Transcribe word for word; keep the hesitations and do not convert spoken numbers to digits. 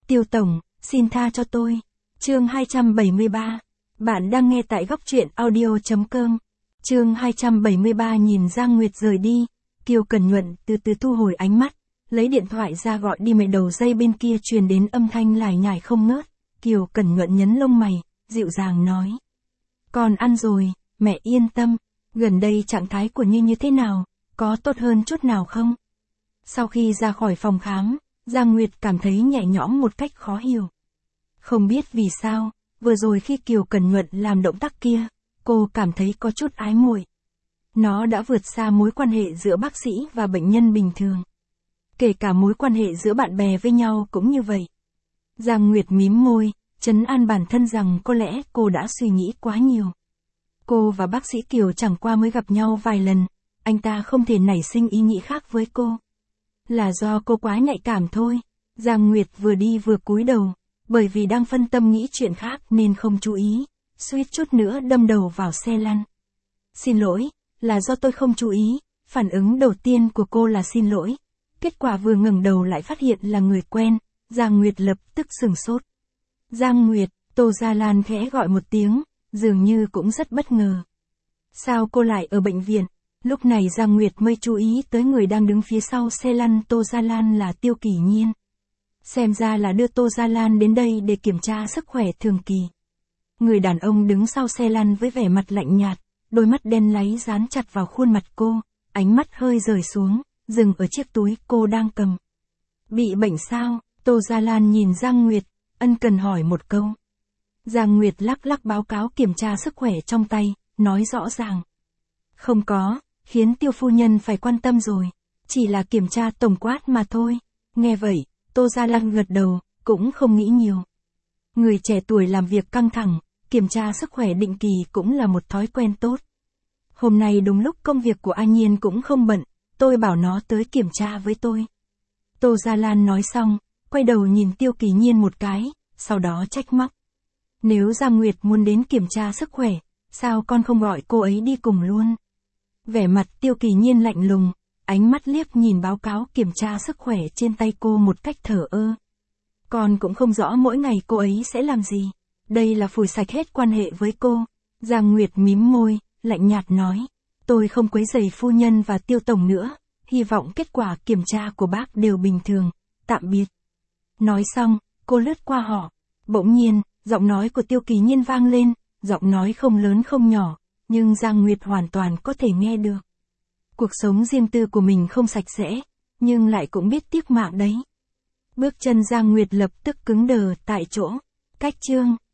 Tiêu tổng, xin tha cho tôi. Chương hai trăm bảy mươi ba. Bạn đang nghe tại góc truyện audio chấm com. Chương hai trăm bảy mươi ba. Nhìn Giang Nguyệt rời đi, Kiều Cẩn Nhuận từ từ thu hồi ánh mắt, lấy điện thoại ra gọi đi. Mẹ đầu dây bên kia truyền đến âm thanh lải nhải không ngớt. Kiều Cẩn Nhuận nhấn lông mày, dịu dàng nói. Con ăn rồi, mẹ yên tâm. Gần đây trạng thái của Như như thế nào, có tốt hơn chút nào không? Sau khi ra khỏi phòng khám, Giang Nguyệt cảm thấy nhẹ nhõm một cách khó hiểu. Không biết vì sao, vừa rồi khi Kiều Cẩn Nhuận làm động tác kia, cô cảm thấy có chút ái muội. Nó đã vượt xa mối quan hệ giữa bác sĩ và bệnh nhân bình thường. Kể cả mối quan hệ giữa bạn bè với nhau cũng như vậy. Giang Nguyệt mím môi, trấn an bản thân rằng có lẽ cô đã suy nghĩ quá nhiều. Cô và bác sĩ Kiều chẳng qua mới gặp nhau vài lần, anh ta không thể nảy sinh ý nghĩ khác với cô. Là do cô quá nhạy cảm thôi. Giang Nguyệt vừa đi vừa cúi đầu, bởi vì đang phân tâm nghĩ chuyện khác nên không chú ý, suýt chút nữa đâm đầu vào xe lăn. Xin lỗi, là do tôi không chú ý. Phản ứng đầu tiên của cô là xin lỗi. Kết quả vừa ngẩng đầu lại phát hiện là người quen, Giang Nguyệt lập tức sửng sốt. Giang Nguyệt, Tô Gia Lan khẽ gọi một tiếng, dường như cũng rất bất ngờ. Sao cô lại ở bệnh viện? Lúc này Giang Nguyệt mới chú ý tới người đang đứng phía sau xe lăn Tô Gia Lan là Tiêu Kỷ Nhiên. Xem ra là đưa Tô Gia Lan đến đây để kiểm tra sức khỏe thường kỳ. Người đàn ông đứng sau xe lăn với vẻ mặt lạnh nhạt, đôi mắt đen láy dán chặt vào khuôn mặt cô, ánh mắt hơi rời xuống, dừng ở chiếc túi cô đang cầm. Bị bệnh sao? Tô Gia Lan nhìn Giang Nguyệt, ân cần hỏi một câu. Giang Nguyệt lắc lắc báo cáo kiểm tra sức khỏe trong tay, nói rõ ràng. Không có, khiến Tiêu phu nhân phải quan tâm rồi, chỉ là kiểm tra tổng quát mà thôi. Nghe vậy, Tô Gia Lan gật đầu, cũng không nghĩ nhiều. Người trẻ tuổi làm việc căng thẳng, kiểm tra sức khỏe định kỳ cũng là một thói quen tốt. Hôm nay đúng lúc công việc của A Nhiên cũng không bận, tôi bảo nó tới kiểm tra với tôi. Tô Gia Lan nói xong, quay đầu nhìn Tiêu Kỷ Nhiên một cái, sau đó trách móc. Nếu Giang Nguyệt muốn đến kiểm tra sức khỏe, sao con không gọi cô ấy đi cùng luôn? Vẻ mặt Tiêu Kỷ Nhiên lạnh lùng, ánh mắt liếc nhìn báo cáo kiểm tra sức khỏe trên tay cô một cách thờ ơ. Con cũng không rõ mỗi ngày cô ấy sẽ làm gì. Đây là phủi sạch hết quan hệ với cô. Giang Nguyệt mím môi, lạnh nhạt nói. Tôi không quấy rầy phu nhân và Tiêu tổng nữa. Hy vọng kết quả kiểm tra của bác đều bình thường. Tạm biệt. Nói xong, cô lướt qua họ. Bỗng nhiên, giọng nói của Tiêu Kỷ Nhiên vang lên. Giọng nói không lớn không nhỏ, nhưng Giang Nguyệt hoàn toàn có thể nghe được. Cuộc sống riêng tư của mình không sạch sẽ, nhưng lại cũng biết tiếc mạng đấy. Bước chân Giang Nguyệt lập tức cứng đờ tại chỗ. Cách chương